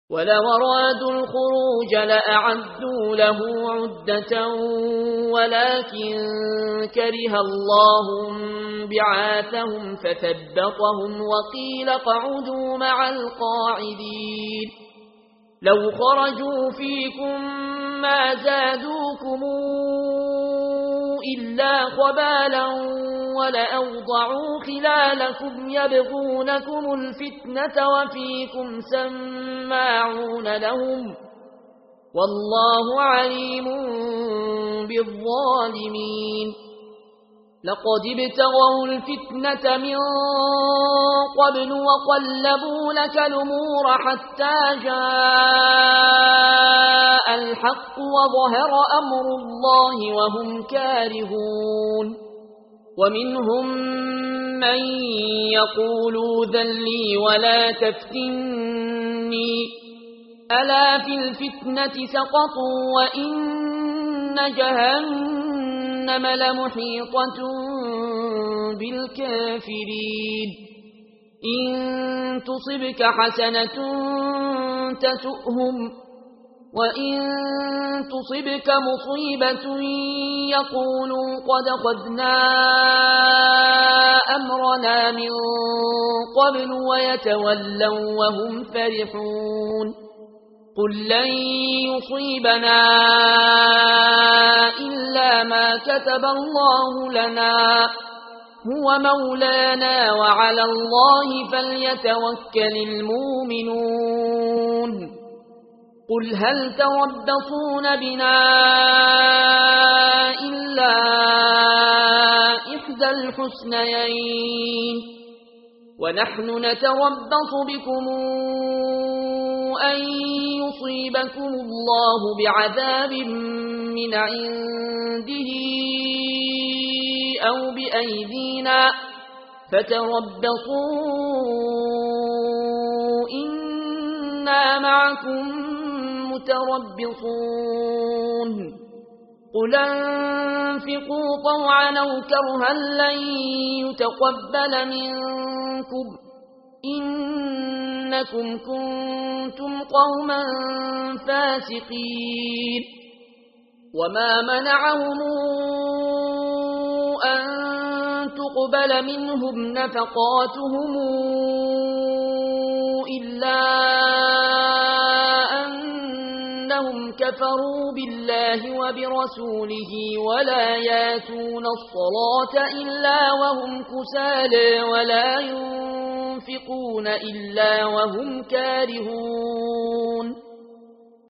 ولو أرادوا الخروج لأعدوا له عدة ولكن كره الله بعاثهم فثبطهم وقيل اقعدوا مع القاعدين لو خرجوا فيكم ما زادوكم إلا خبالا ولأوضعوا خلالكم يبغونكم الفتنة وفيكم سماعون لهم والله عليم بالظالمين لقد ابتغوا الفتنة من قبل وقلبوا لك الأمور حتى جاء الحق وظهر أمر الله وهم كارهون ومنهم من يقول ذن لي ولا تفتني ألا في الفتنة سقطوا وإن جهنم لمحيطة بالكافرين إن تصبك حسنة تسؤهم وإن تصبك مصيبة يقولوا قد أخذنا أمرنا من قبل ويتولوا وهم فرحون قل لن يصيبنا إلا ما كتب الله لنا هو مولانا وعلى الله فليتوكل المؤمنون قل هل تربصون بنا إلا إحدى الحسنيين ونحن نتربص بكم أن يصيبكم الله بعذاب من عنده أو بأيدينا فتربصوا إنا معكم متربصون قل انفقوا طوعا أو كرها لن يتقبل منكم إنكم كنتم قوما فاسقين وما منعهم أن تقبل منهم نفقاتهم إلا أنهم كفروا بالله وبرسوله ولا ياتون الصلاة إلا وهم كسالى ولا ينفقون إلا وهم كارهون